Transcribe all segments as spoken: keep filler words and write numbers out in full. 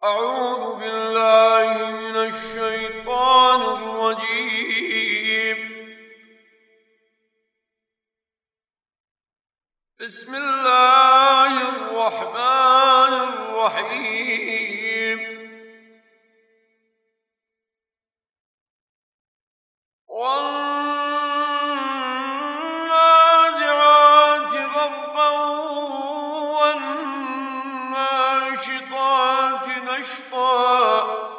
أعوذ بالله من الشيطان الرجيم. بسم الله الرحمن الرحيم. والنازعات غرقا والناشطات نشطا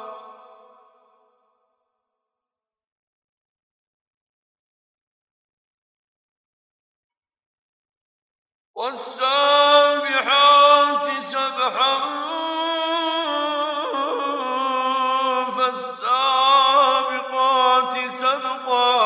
والسابحات سبحا فالسابقات سبقا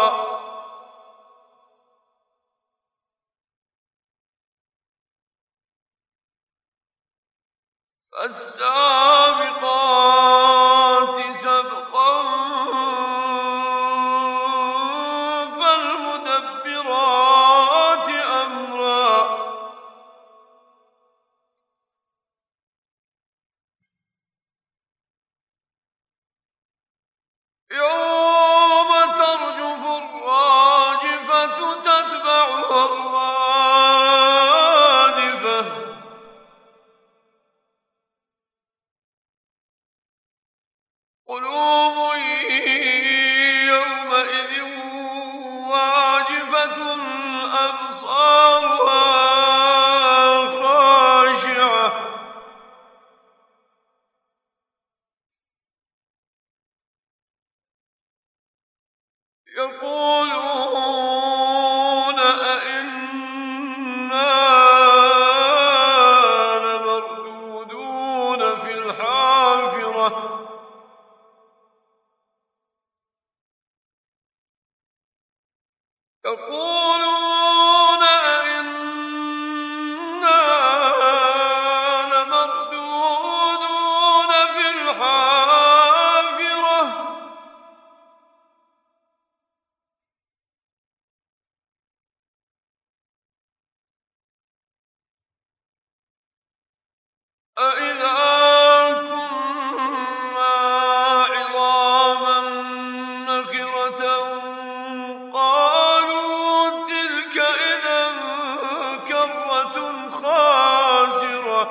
فالسابقات سبقا فالمدبرات أمرا يوم ترجف الراجفة تتبعها الرادفة قلوب يومئذ واجفة أبصارها خاشعة يقولون أئنا لمردودون في الحافرة يقولون أئنا لمردودون في الحافرة أإذا كنا عظاما نخرة قالوا تلك إذا كرة خاسرة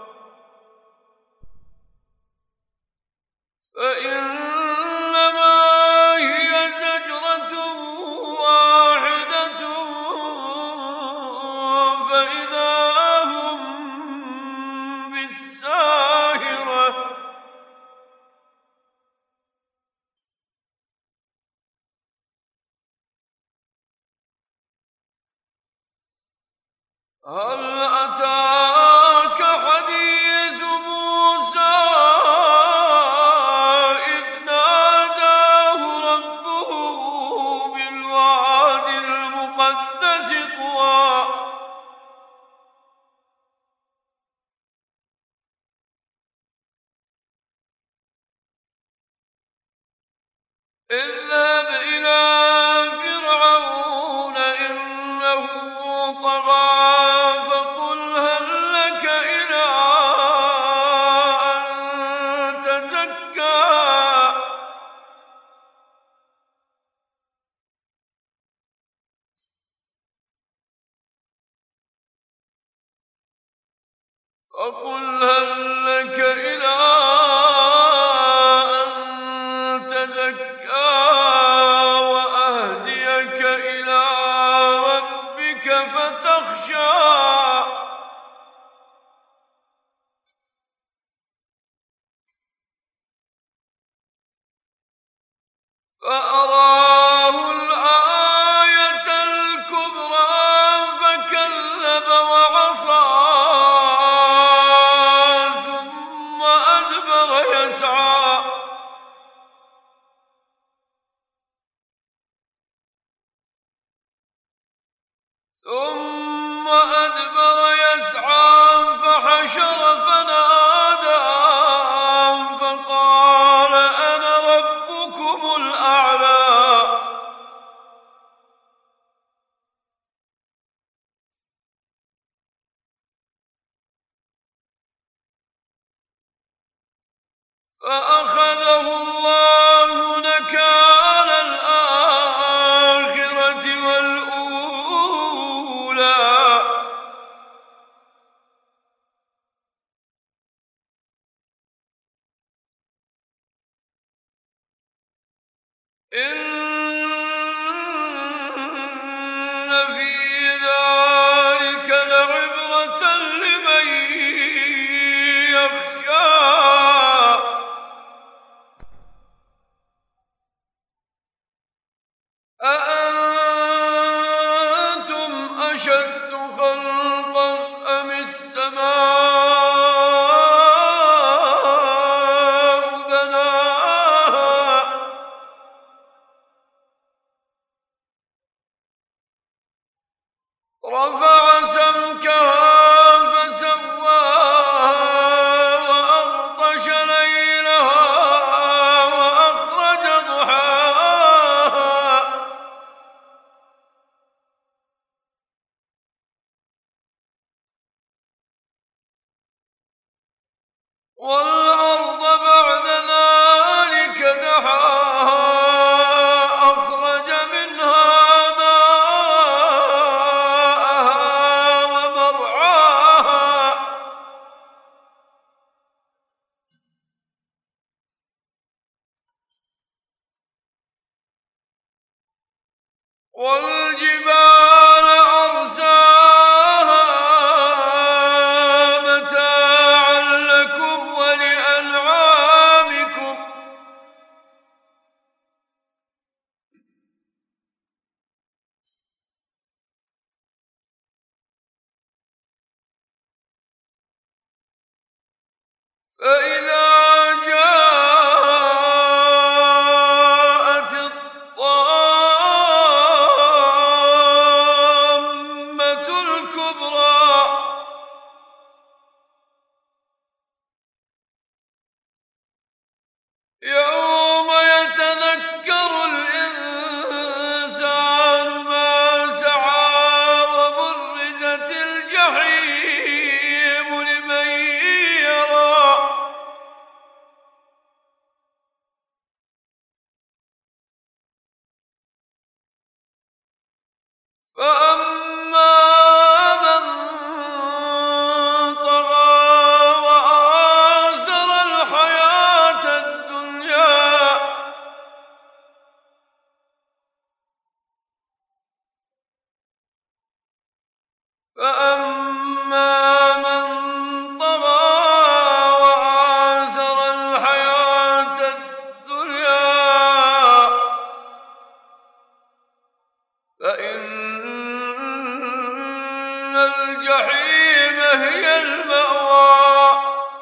فإنما هي زجرة واحدة فإذا هم بالساهرة هل أتاك حديث موسى إذ ناداه ربه بالواد المقدس طوى اذهب إلى فرعون إنه طغى فقل هل لك إلى أن تزكى فقل هل لك إلى أن تزكى وأهديك إلى ربك فتخشى فأراه الآية الكبرى فكذب وعصى ثم أدبر يسعى ثم أدبر يسعى فحشر فنادى فقال أنا ربكم الأعلى فأخذه الله نكال الآخرة والأولى إن في ذلك لعبرة لمن يخشى أأنتم أشد خلقا أم السماء بناها رفع سمكها فسواها وأغطش ليلها وأخرج ضحاها والأرض بعد ذلك دحاها أخرج منها ماءها ومرعاها والجبال أرساها متاعا لكم ولأنعامكم فإذا جاءت الطامة الكبرى يوم يتذكر الإنسان ما سعى وبرزت الجحيم لمن يرى فأما من طغى وآثر الحياة الدنيا فأما من طغى وآثر الحياة الدنيا فإن الجحيم هي المأوى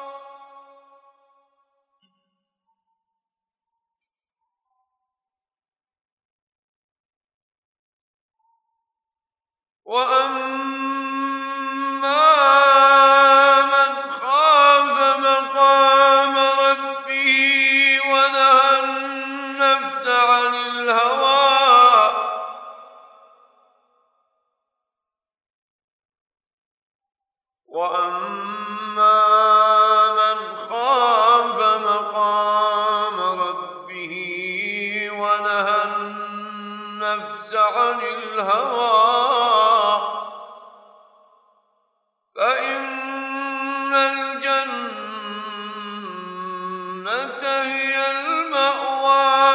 وأما من خاف مقام ربه ونهى النفس عن الهوى وأما من خاف مقام ربه ونهى النفس عن الهوى فإن الجنة هي المأوى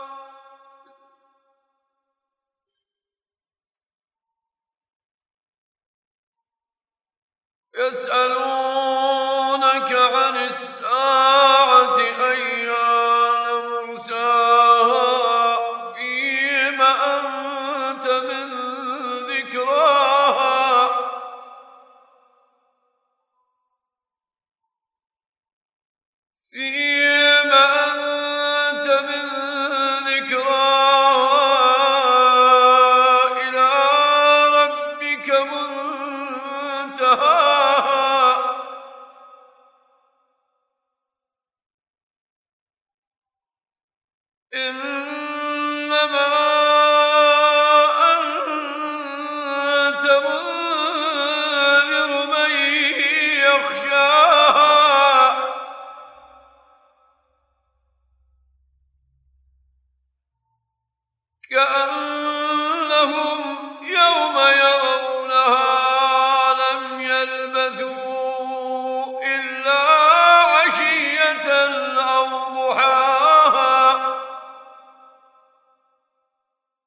يسألونك عن الساعة أيان مرساها فيم أنت من ذكراها فيم أنت من ذكراها إلى ربك منتهاها إنما أنت منذر من يخشاها كأن